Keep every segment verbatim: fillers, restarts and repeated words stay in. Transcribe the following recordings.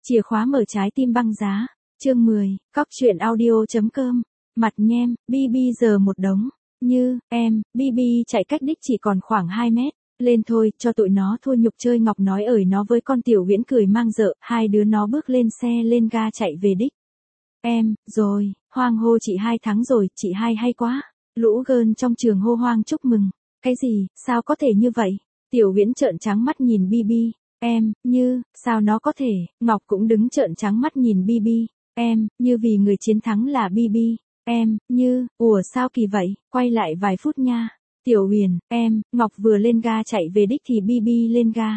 Chìa khóa mở trái tim băng giá. Chương mười, Cóc truyện audio.com. Mặt nhem, bi bi giờ một đống. Như, em, bi bi chạy cách đích chỉ còn khoảng hai mét. Lên thôi, cho tụi nó thua nhục chơi Ngọc nói ởi nó với con Tiểu Viễn cười mang rợ, hai đứa nó bước lên xe lên ga chạy về đích. Em, rồi, hoang hô chị hai thắng rồi, chị hai hay quá. Lũ gơn trong trường hô hoang chúc mừng. Cái gì, sao có thể như vậy? Tiểu Viễn trợn trắng mắt nhìn bi bi. Em, như, sao nó có thể? Ngọc cũng đứng trợn trắng mắt nhìn bi bi. Em, như vì người chiến thắng là bi bi. Em, như, ủa sao kỳ vậy? Quay lại vài phút nha. Tiểu Huyền, em, Ngọc vừa lên ga chạy về đích thì bi bi lên ga.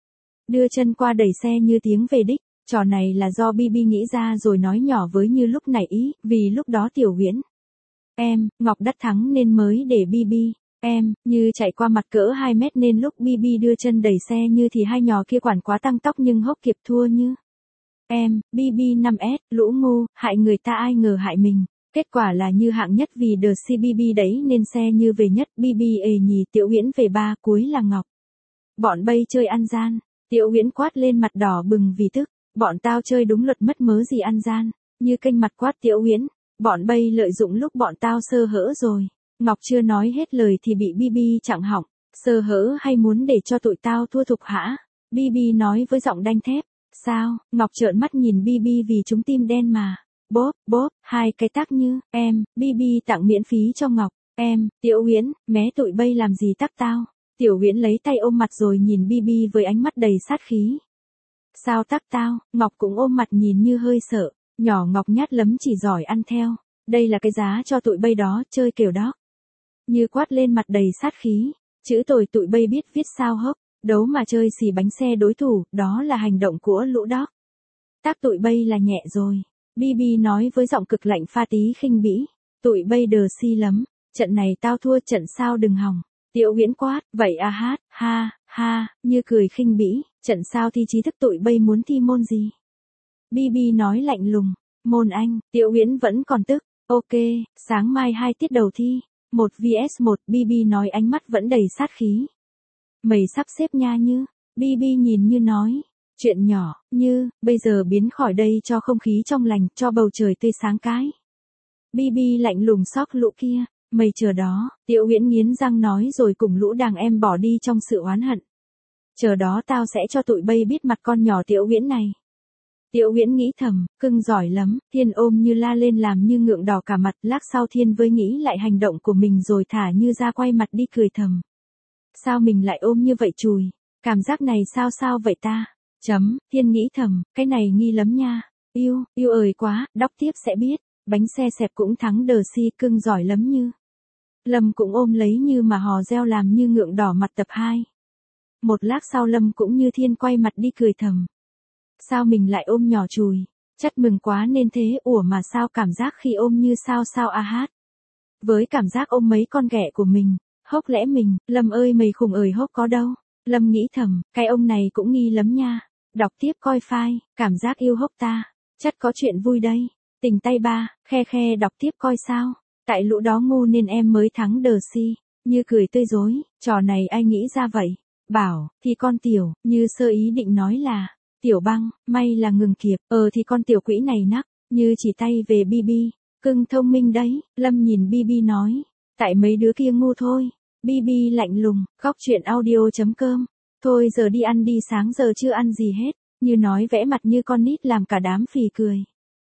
Đưa chân qua đẩy xe như tiếng về đích. Trò này là do bi bi nghĩ ra rồi nói nhỏ với Như lúc này ý, vì lúc đó Tiểu Viễn. Em, Ngọc đắt thắng nên mới để bi bi. Em, Như chạy qua mặt cỡ hai mét nên lúc bi bi đưa chân đẩy xe Như thì hai nhỏ kia quản quá tăng tốc nhưng hốc kịp thua Như. Em, bi bi năm S, lũ ngu, hại người ta ai ngờ hại mình. Kết quả là Như hạng nhất vì The xê bê bê đấy nên xe Như về nhất, bi bi ề nhì, Tiểu Viễn về ba, cuối là Ngọc. Bọn bay chơi ăn gian. Tiểu Viễn quát lên mặt đỏ bừng vì tức. Bọn tao chơi đúng luật mất mớ gì ăn gian. Như kênh mặt quát Tiểu Viễn. Bọn bay lợi dụng lúc bọn tao sơ hở rồi. Ngọc chưa nói hết lời thì bị bi bi chặn họng. Sơ hở hay muốn để cho tụi tao thua thục hả? Bi bi nói với giọng đanh thép. Sao? Ngọc trợn mắt nhìn bi bi vì chúng tim đen mà. Bốp, bốp, hai cái tắc Như, em, bi bi tặng miễn phí cho Ngọc. Em, Tiểu Viễn, mé tụi bay làm gì tắc tao? Tiểu Viễn lấy tay ôm mặt rồi nhìn bi bi với ánh mắt đầy sát khí. Sao tắc tao? Ngọc cũng ôm mặt nhìn Như hơi sợ. Nhỏ Ngọc nhát lắm chỉ giỏi ăn theo. Đây là cái giá cho tụi bay đó, chơi kiểu đó. Như quát lên mặt đầy sát khí. Chữ tồi tụi bay biết viết sao hốc. Đấu mà chơi xì bánh xe đối thủ, đó là hành động của lũ đó. Tác tụi bay là nhẹ rồi. Bi bi nói với giọng cực lạnh pha tí khinh bỉ. Tụi bay đờ si lắm. Trận này tao thua trận sao đừng hòng. Tiểu Viễn quát, vậy à hát, ha, ha, Như cười khinh bỉ. Trận sao thi trí thức tụi bay muốn thi môn gì? Bi bi nói lạnh lùng. Môn Anh, Tiểu Viễn vẫn còn tức. Ok, sáng mai hai tiết đầu thi. Một vs một, bi bi nói ánh mắt vẫn đầy sát khí. Mày sắp xếp nha Như. Bi bi nhìn Như nói. Chuyện nhỏ, Như, bây giờ biến khỏi đây cho không khí trong lành, cho bầu trời tươi sáng cái. Bi bi lạnh lùng xóc lũ kia. Mày chờ đó, Tiểu Viễn nghiến răng nói rồi cùng lũ đàn em bỏ đi trong sự oán hận. Chờ đó tao sẽ cho tụi bay biết mặt con nhỏ Tiểu Viễn này. Tiểu Viễn nghĩ thầm, cưng giỏi lắm, Thiên ôm Như la lên làm Như ngượng đỏ cả mặt, lát sau Thiên với nghĩ lại hành động của mình rồi thả Như ra quay mặt đi cười thầm. Sao mình lại ôm như vậy chùi, cảm giác này sao sao vậy ta? Chấm, Thiên nghĩ thầm, cái này nghi lắm nha. Yêu, yêu ơi quá, đọc tiếp sẽ biết, bánh xe xẹp cũng thắng đờ si, cưng giỏi lắm Như. Lâm cũng ôm lấy Như mà hò reo làm Như ngượng đỏ mặt tập hai. Một lát sau Lâm cũng như Thiên quay mặt đi cười thầm. Sao mình lại ôm nhỏ chùi, chắc mừng quá nên thế, ủa mà sao cảm giác khi ôm Như sao sao a hát. Với cảm giác ôm mấy con ghẻ của mình, hốc lẽ mình, Lâm ơi mày khùng ơi hốc có đâu. Lâm nghĩ thầm, cái ông này cũng nghi lắm nha. Đọc tiếp coi file, cảm giác yêu hốc ta, chắc có chuyện vui đây. Tình tay ba, khe khe đọc tiếp coi sao. Tại lũ đó ngu nên em mới thắng đờ si. Như cười tươi dối, trò này ai nghĩ ra vậy? Bảo, thì con Tiểu, Như sơ ý định nói là. Tiểu băng, may là ngừng kịp, ờ thì con tiểu quỹ này nắc, Như chỉ tay về bi bi, cưng thông minh đấy, Lâm nhìn bi bi nói, tại mấy đứa kia ngu thôi, bi bi lạnh lùng, Cóc truyện audio.com, thôi giờ đi ăn đi sáng giờ chưa ăn gì hết, Như nói vẽ mặt như con nít làm cả đám phì cười.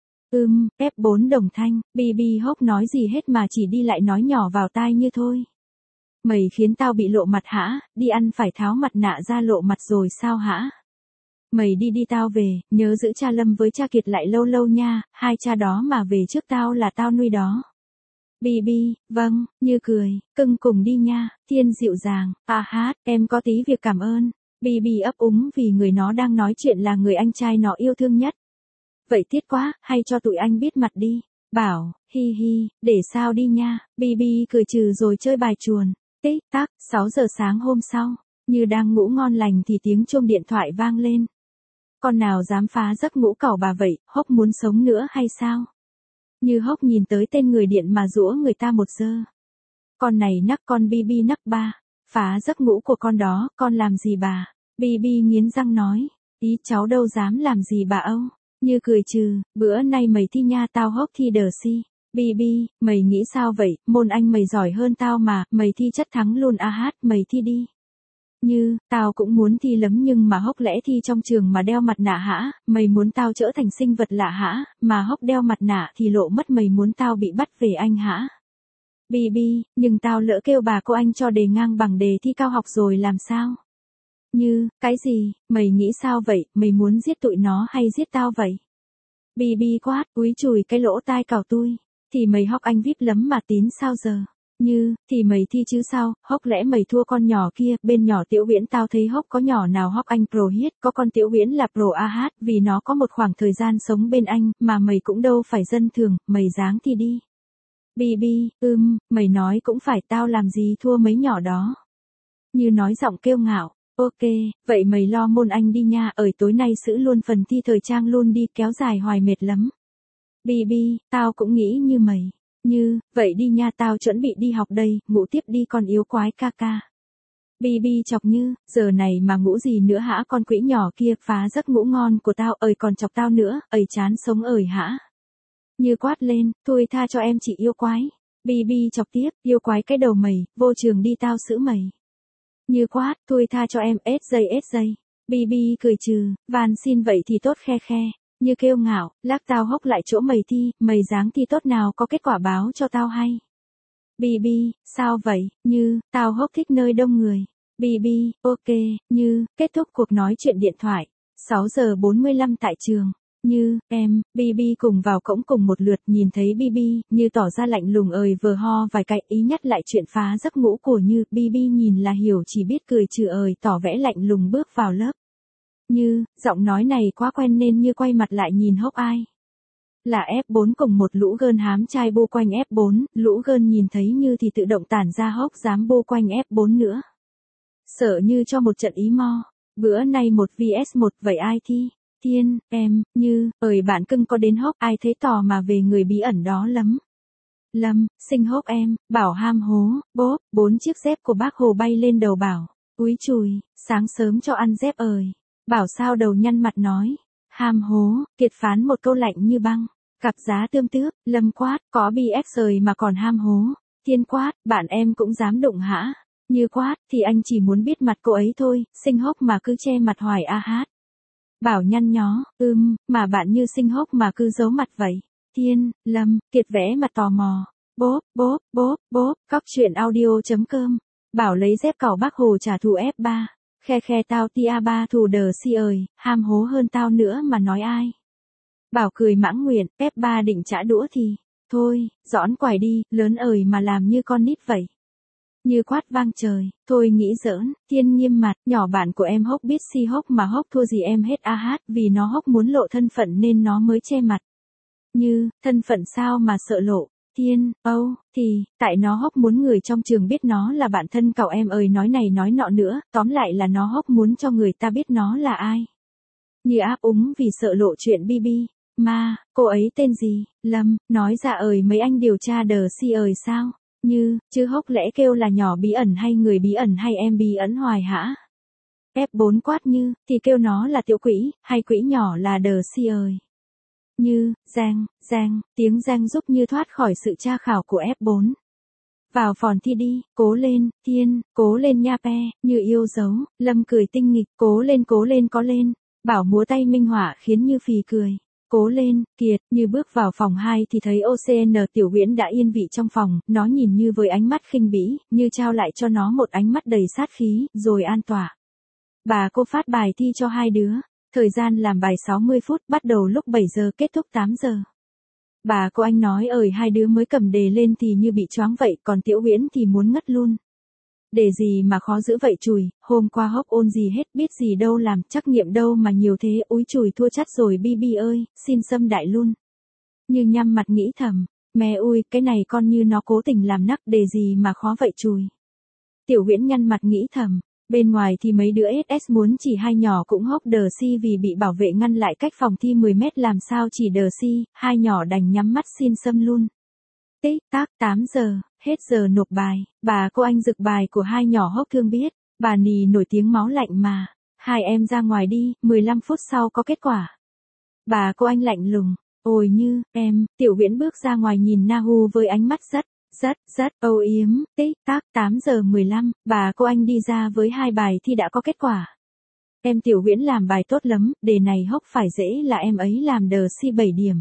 Ừm, ép bốn đồng thanh, bi bi hốc nói gì hết mà chỉ đi lại nói nhỏ vào tai Như thôi. Mày khiến tao bị lộ mặt hả, đi ăn phải tháo mặt nạ ra lộ mặt rồi sao hả? Mày đi đi tao về, nhớ giữ cha Lâm với cha Kiệt lại lâu lâu nha, hai cha đó mà về trước tao là tao nuôi đó. Bi bi, vâng, Như cười, cưng cùng đi nha, Thiên dịu dàng, à hát, em có tí việc cảm ơn. Bi bi ấp úng vì người nó đang nói chuyện là người anh trai nó yêu thương nhất. Vậy tiếc quá, hay cho tụi anh biết mặt đi. Bảo, hi hi, để sao đi nha, Bi bi cười trừ rồi chơi bài chuồn. Tích tắc, sáu giờ sáng hôm sau, Như đang ngủ ngon lành thì tiếng chuông điện thoại vang lên. Con nào dám phá giấc ngủ cẩu bà vậy, hốc muốn sống nữa hay sao? Như hốc nhìn tới tên người điện mà giũa người ta một giơ. Con này nắc con bi bi nắc ba, phá giấc ngủ của con đó, con làm gì bà? Bi bi nghiến răng nói, Ý cháu đâu dám làm gì bà Âu. Như cười trừ, bữa nay mày thi nha tao hốc thi đờ si. Bi bi, mày nghĩ sao vậy, môn Anh mày giỏi hơn tao mà, mày thi chắc thắng luôn a hát, mày thi đi. Như, tao cũng muốn thi lắm nhưng mà hốc lẽ thi trong trường mà đeo mặt nạ hả, mày muốn tao trở thành sinh vật lạ hả, mà hốc đeo mặt nạ thì lộ mất mày muốn tao bị bắt về Anh hả. Bi bi, nhưng tao lỡ kêu bà cô Anh cho đề ngang bằng đề thi cao học rồi làm sao? Như, cái gì, mày nghĩ sao vậy, mày muốn giết tụi nó hay giết tao vậy? Bi bi quát, úi chùi cái lỗ tai cào tui. Thì mày hóc Anh vip lắm mà tín sao giờ? Như, thì mày thi chứ sao, hóc lẽ mày thua con nhỏ kia, bên nhỏ Tiểu Uyển tao thấy hóc có nhỏ nào hóc Anh pro hit, có con Tiểu Uyển là pro a hát, vì nó có một khoảng thời gian sống bên anh, mà mày cũng đâu phải dân thường, mày dáng thì đi. Bi bi, ưm, mày nói cũng phải tao làm gì thua mấy nhỏ đó. Như nói giọng kiêu ngạo. Ok, vậy mày lo môn Anh đi nha, ởi tối nay xử luôn phần thi thời trang luôn đi, kéo dài hoài mệt lắm. Bi bi, tao cũng nghĩ như mày. Như, vậy đi nha tao chuẩn bị đi học đây, ngủ tiếp đi con yếu quái ca ca. Bi bi chọc Như, giờ này mà ngủ gì nữa hả con quỷ nhỏ kia, phá giấc ngủ ngon của tao, ơi còn chọc tao nữa, ơi chán sống ơi hả. Như quát lên, thôi tha cho em chị yêu quái. Bi bi chọc tiếp, yêu quái cái đầu mày, vô trường đi tao xử mày. Như quát, thôi tha cho em, ết giây ết giây. Bi bi cười trừ, van xin vậy thì tốt khe khe. Như kêu ngạo, lắc tao hốc lại chỗ mày thi, mày dáng thi tốt nào có kết quả báo cho tao hay. Bi bi, sao vậy, Như, tao hốc thích nơi đông người. Bi bi, ok, Như, kết thúc cuộc nói chuyện điện thoại. sáu giờ bốn mươi lăm tại trường. Như, em, Bi bi cùng vào cổng cùng một lượt nhìn thấy Bi bi, Như tỏ ra lạnh lùng ời vờ ho vài cái ý nhắc lại chuyện phá giấc ngủ của Như, Bi bi nhìn là hiểu chỉ biết cười trừ ời tỏ vẻ lạnh lùng bước vào lớp. Như, giọng nói này quá quen nên Như quay mặt lại nhìn hốc ai. Là ép bốn cùng một lũ gơn hám trai bô quanh ép bốn, lũ gơn nhìn thấy Như thì tự động tản ra hốc dám bô quanh ép bốn nữa. Sợ Như cho một trận ý mo, bữa nay một vs một vậy ai thi? Thiên, em, Như, ơi bạn cưng có đến hốc ai thấy tò mà về người bí ẩn đó lắm. Lâm, sinh hốc em, bảo ham hố, bốp, bốn chiếc dép của bác Hồ bay lên đầu bảo, úi chùi, sáng sớm cho ăn dép ơi. Bảo sao đầu nhăn mặt nói, ham hố, kiệt phán một câu lạnh như băng, cặp giá tươm tướp, Lâm quát, có bê ét rời mà còn ham hố. Thiên quát, bạn em cũng dám đụng hả? Như quát, thì anh chỉ muốn biết mặt cô ấy thôi, sinh hốc mà cứ che mặt hoài a hát. Bảo nhăn nhó, ưm, mà bạn Như sinh hốc mà cứ giấu mặt vậy. Thiên, Lâm, Kiệt vẽ mặt tò mò. Bốp, bốp, bốp, bốp, cóc truyện audio chấm com. Bảo lấy dép cào bác Hồ trả thù ép ba. Khe khe tao tia ba thù đờ si ơi, ham hố hơn tao nữa mà nói ai. Bảo cười mãng nguyện, ép ba định trả đũa thì, thôi, dõn quải đi, lớn ơi mà làm như con nít vậy. Như quát vang trời, thôi nghĩ giỡn, Thiên nghiêm mặt, nhỏ bạn của em hốc biết si hốc mà hốc thua gì em hết a hát, vì nó hốc muốn lộ thân phận nên nó mới che mặt. Như, thân phận sao mà sợ lộ. Thiên, âu, thì, tại nó hốc muốn người trong trường biết nó là bạn thân cậu em ơi nói này nói nọ nữa, tóm lại là nó hốc muốn cho người ta biết nó là ai. Như áp úng vì sợ lộ chuyện Bi bi, mà, cô ấy tên gì, Lâm, nói ra ơi mấy anh điều tra đờ si ơi sao, Như, chứ hốc lẽ kêu là nhỏ bí ẩn hay người bí ẩn hay em bí ẩn hoài hả. ép bốn quát Như, thì kêu nó là tiểu quỷ, hay quỷ nhỏ là đờ si ơi. Như, Giang, Giang, tiếng Giang giúp Như thoát khỏi sự tra khảo của ép bốn. Vào phòng thi đi, cố lên, Thiên, cố lên nha pe, Như yêu dấu, Lâm cười tinh nghịch, cố lên cố lên có lên, Bảo múa tay minh họa khiến Như phì cười. Cố lên, Kiệt, Như bước vào phòng hai thì thấy ô xê en Tiểu Uyển đã yên vị trong phòng, nó nhìn Như với ánh mắt khinh bỉ, Như trao lại cho nó một ánh mắt đầy sát khí, rồi an tỏa. Bà cô phát bài thi cho hai đứa. Thời gian làm bài sáu mươi phút, bắt đầu lúc bảy giờ kết thúc tám giờ. Bà cô Anh nói ơi hai đứa mới cầm đề lên thì Như bị choáng vậy, còn Tiểu Uyển thì muốn ngất luôn. Đề gì mà khó giữ vậy chùi, hôm qua hốc ôn gì hết, biết gì đâu làm, trắc nghiệm đâu mà nhiều thế, úi chùi thua chắc rồi Bi bi ơi, xin xâm đại luôn. Như nhăm mặt nghĩ thầm, mẹ ui, cái này con Như nó cố tình làm nắc, đề gì mà khó vậy chùi. Tiểu Uyển nhăn mặt nghĩ thầm. Bên ngoài thì mấy đứa ét ét muốn chỉ hai nhỏ cũng hốc đờ si vì bị bảo vệ ngăn lại cách phòng thi mười mét làm sao chỉ đờ si, hai nhỏ đành nhắm mắt xin xâm luôn. Tích tác tám giờ, hết giờ nộp bài, bà cô Anh rực bài của hai nhỏ hốc thương biết, bà nì nổi tiếng máu lạnh mà. Hai em ra ngoài đi, mười lăm phút sau có kết quả. Bà cô anh lạnh lùng. Ôi Như, em, Tiểu Viễn bước ra ngoài nhìn Na Hu với ánh mắt rất, rất, rất âu yếm, tích tắc tám giờ mười lăm, bà cô anh đi ra với hai bài thi đã có kết quả. Em Tiểu Viễn làm bài tốt lắm, đề này hốc phải dễ là em ấy làm đờ si bảy điểm.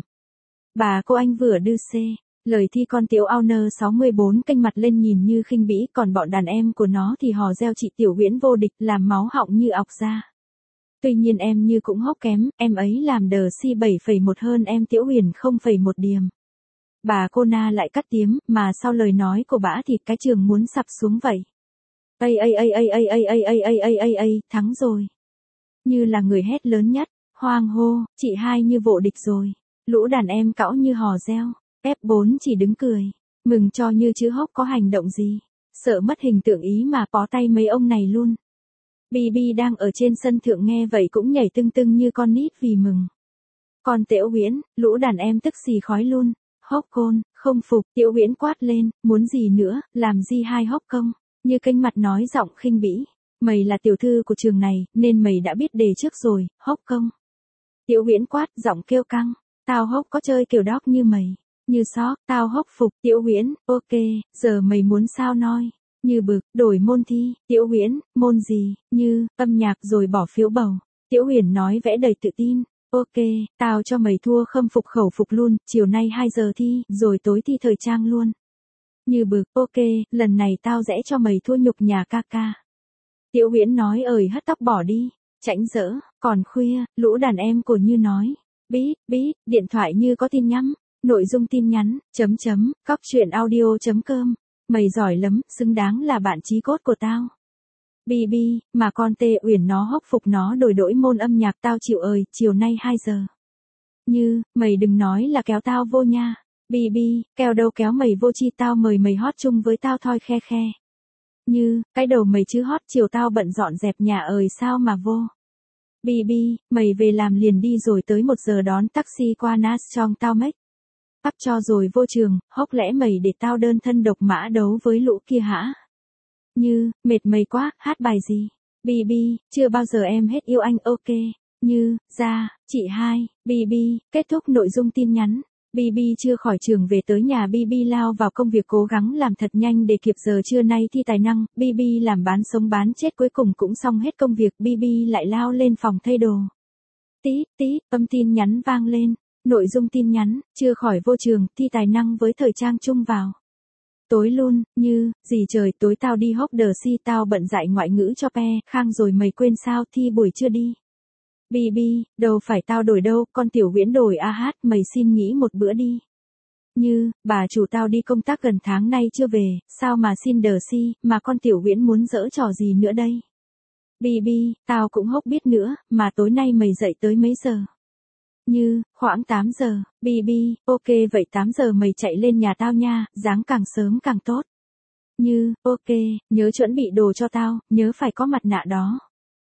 Bà cô anh vừa đưa C, lời thi con Tiểu Owner sáu mươi bốn kênh mặt lên nhìn như khinh bỉ, còn bọn đàn em của nó thì hò reo chị Tiểu Viễn vô địch, làm máu họng như ọc ra. Tuy nhiên em Như cũng hốc kém, em ấy làm đờ si bảy phẩy một hơn em Tiểu Huyền không phẩy một điểm. Bà cô Na lại cắt tiếng, mà sau lời nói của bả thì cái trường muốn sập xuống vậy. Ây ây ây ây ây ây ây ây ây ây ây ây, thắng rồi. Như là người hét lớn nhất, hoang hô, chị hai Như vô địch rồi. Lũ đàn em cõng Như hò reo, ép bốn chỉ đứng cười, mừng cho Như chứ hốc có hành động gì. Sợ mất hình tượng ý mà bó tay mấy ông này luôn. Bi Bi đang ở trên sân thượng nghe vậy cũng nhảy tưng tưng như con nít vì mừng. Còn Tiểu Viễn, lũ đàn em tức xì khói luôn. Hốc côn, không phục, Tiểu Viễn quát lên, muốn gì nữa, làm gì hai hốc công. Như kênh mặt nói giọng khinh bỉ. Mày là tiểu thư của trường này, nên mày đã biết đề trước rồi, hốc công. Tiểu Viễn quát, giọng kêu căng. Tao hốc có chơi kiểu đóc như mày. Như sóc, tao hốc phục. Tiểu Viễn, ok, giờ mày muốn sao nói. Như bực, đổi môn thi. Tiểu Viễn, môn gì? Như, âm nhạc rồi bỏ phiếu bầu. Tiểu Huyền nói vẽ đầy tự tin. Ok, tao cho mày thua khâm phục khẩu phục luôn, chiều nay hai giờ thi, rồi tối thi thời trang luôn. Như bực, ok, lần này tao rẽ cho mày thua nhục nhà ca ca. Tiểu Viễn nói ời hất tóc bỏ đi, chảnh dỡ, còn khuya, lũ đàn em của Như nói. Bí, bí, điện thoại Như có tin nhắn, nội dung tin nhắn, chấm chấm, cóc truyện audio chấm com. Mày giỏi lắm, xứng đáng là bạn chí cốt của tao. Bi Bi, mà con Tê Uyển nó hốc phục nó đổi đổi môn âm nhạc tao chịu ơi, chiều nay hai giờ. Như, mày đừng nói là kéo tao vô nha. Bi Bi, kéo đâu kéo mày vô chi tao mời mày hót chung với tao thôi khe khe. Như, cái đầu mày chứ hót chiều tao bận dọn dẹp nhà ơi sao mà vô. Bi Bi, mày về làm liền đi rồi tới một giờ đón taxi qua Nas trong tao mách. Bắt cho rồi vô trường, hốc lẽ mày để tao đơn thân độc mã đấu với lũ kia hả? Như, mệt mày quá, hát bài gì? Bi Bi, chưa bao giờ em hết yêu anh ok. Như, ra, chị hai, Bi Bi, kết thúc nội dung tin nhắn. Bi Bi chưa khỏi trường về tới nhà Bi Bi lao vào công việc cố gắng làm thật nhanh để kịp giờ trưa nay thi tài năng. Bi Bi làm bán sống bán chết cuối cùng cũng xong hết công việc. Bi Bi lại lao lên phòng thay đồ. Tí, tí, âm tin nhắn vang lên. Nội dung tin nhắn, chưa khỏi vô trường, thi tài năng với thời trang chung vào. Tối luôn, Như, gì trời tối tao đi hốc đờ si tao bận dạy ngoại ngữ cho pe, khang rồi mày quên sao thi buổi chưa đi. Bi Bi, đâu phải tao đổi đâu, con Tiểu Viễn đổi a hát, mày xin nghỉ một bữa đi. Như, bà chủ tao đi công tác gần tháng nay chưa về, sao mà xin đờ si, mà con Tiểu Viễn muốn giở trò gì nữa đây. Bi Bi, tao cũng hốc biết nữa, mà tối nay mày dậy tới mấy giờ. Như, khoảng tám giờ, Bi Bi, ok vậy tám giờ mày chạy lên nhà tao nha, dáng càng sớm càng tốt. Như, ok, nhớ chuẩn bị đồ cho tao, nhớ phải có mặt nạ đó.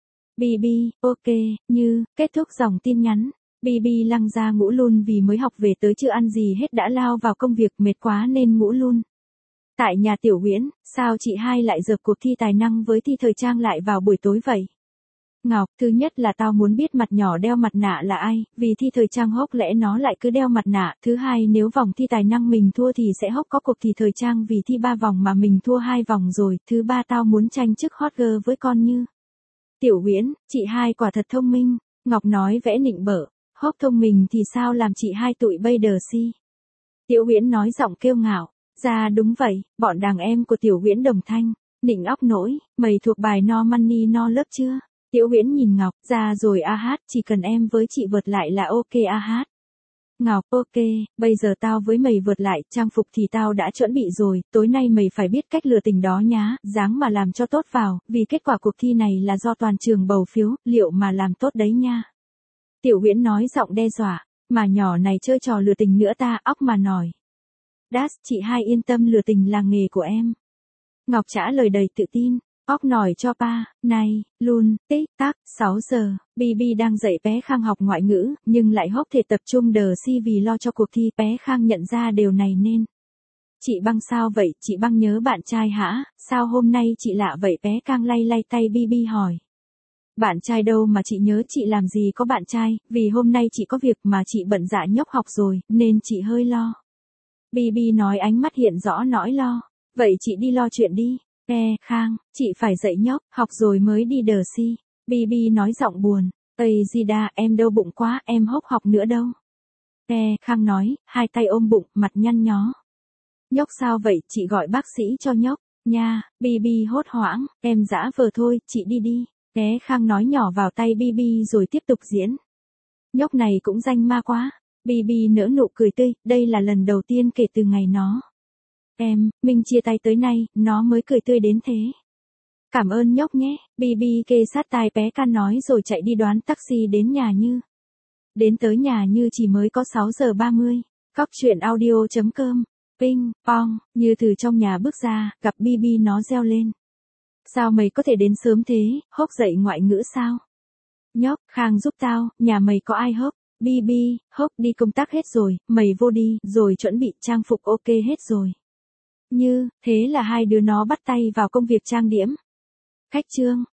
Bi Bi, ok, Như, kết thúc dòng tin nhắn. Bi Bi lăng ra ngủ luôn vì mới học về tới chưa ăn gì hết đã lao vào công việc mệt quá nên ngủ luôn. Tại nhà Tiểu Viễn, sao chị hai lại dợp cuộc thi tài năng với thi thời trang lại vào buổi tối vậy? Ngọc, thứ nhất là tao muốn biết mặt nhỏ đeo mặt nạ là ai, vì thi thời trang hốc lẽ nó lại cứ đeo mặt nạ. Thứ hai nếu vòng thi tài năng mình thua thì sẽ hốc có cuộc thi thời trang vì thi ba vòng mà mình thua hai vòng rồi. Thứ ba tao muốn tranh chức hot girl với con Như. Tiểu Viễn, chị hai quả thật thông minh. Ngọc nói vẽ nịnh bợ, hốc thông minh thì sao làm chị hai tụi bây đờ si. Tiểu Viễn nói giọng kiêu ngạo, ra đúng vậy, bọn đàn em của Tiểu Viễn đồng thanh, nịnh óc nỗi, mày thuộc bài no money no lớp chưa? Tiểu Viễn nhìn Ngọc, ra rồi a hát, chỉ cần em với chị vượt lại là ok a hát. Ngọc, ok, bây giờ tao với mày vượt lại, trang phục thì tao đã chuẩn bị rồi, tối nay mày phải biết cách lừa tình đó nhá, dáng mà làm cho tốt vào, vì kết quả cuộc thi này là do toàn trường bầu phiếu, liệu mà làm tốt đấy nha. Tiểu Viễn nói giọng đe dọa, mà nhỏ này chơi trò lừa tình nữa ta, óc mà nòi. Đát, chị hai yên tâm lừa tình là nghề của em. Ngọc trả lời đầy tự tin. Óc nổi cho pa, này, luôn, tích, tắc, sáu giờ, Bi Bi đang dạy bé Khang học ngoại ngữ, nhưng lại hốc thể tập trung đờ si vì lo cho cuộc thi. Bé Khang nhận ra điều này nên. Chị Băng sao vậy, chị Băng nhớ bạn trai hả, sao hôm nay chị lạ vậy bé Khang lay lay tay Bi Bi hỏi. Bạn trai đâu mà chị nhớ, chị làm gì có bạn trai, vì hôm nay chị có việc mà chị bận dạ nhóc học rồi, nên chị hơi lo. bê bê nói, ánh mắt hiện rõ nỗi lo. Vậy chị đi lo chuyện đi. E, Khang, chị phải dạy nhóc, học rồi mới đi đờ si. bê bê nói giọng buồn. Ây Zida, em đau bụng quá, em hốc học nữa đâu. E, Khang nói, hai tay ôm bụng, mặt nhăn nhó. Nhóc sao vậy, chị gọi bác sĩ cho nhóc. Nha, bê bê hốt hoảng, em dã vờ thôi, chị đi đi. E, Khang nói nhỏ vào tay bê bê rồi tiếp tục diễn. Nhóc này cũng danh ma quá. bê bê nở nụ cười tươi, đây là lần đầu tiên kể từ ngày nó. Em, mình chia tay tới nay, nó mới cười tươi đến thế. Cảm ơn nhóc nhé, bê bê kê sát tai bé Can nói rồi chạy đi đoán taxi đến nhà Như. Đến tới nhà Như chỉ mới có sáu giờ ba mươi. Cóc truyện audio chấm com. Ping, pong, Như từ trong nhà bước ra, gặp bê bê nó reo lên. Sao mày có thể đến sớm thế, hốc dậy ngoại ngữ sao? Nhóc, Khang giúp tao, nhà mày có ai hốc? bê bê, hốc đi công tác hết rồi, mày vô đi, rồi chuẩn bị trang phục ok hết rồi. Như, thế là hai đứa nó bắt tay vào công việc trang điểm. Khách trương.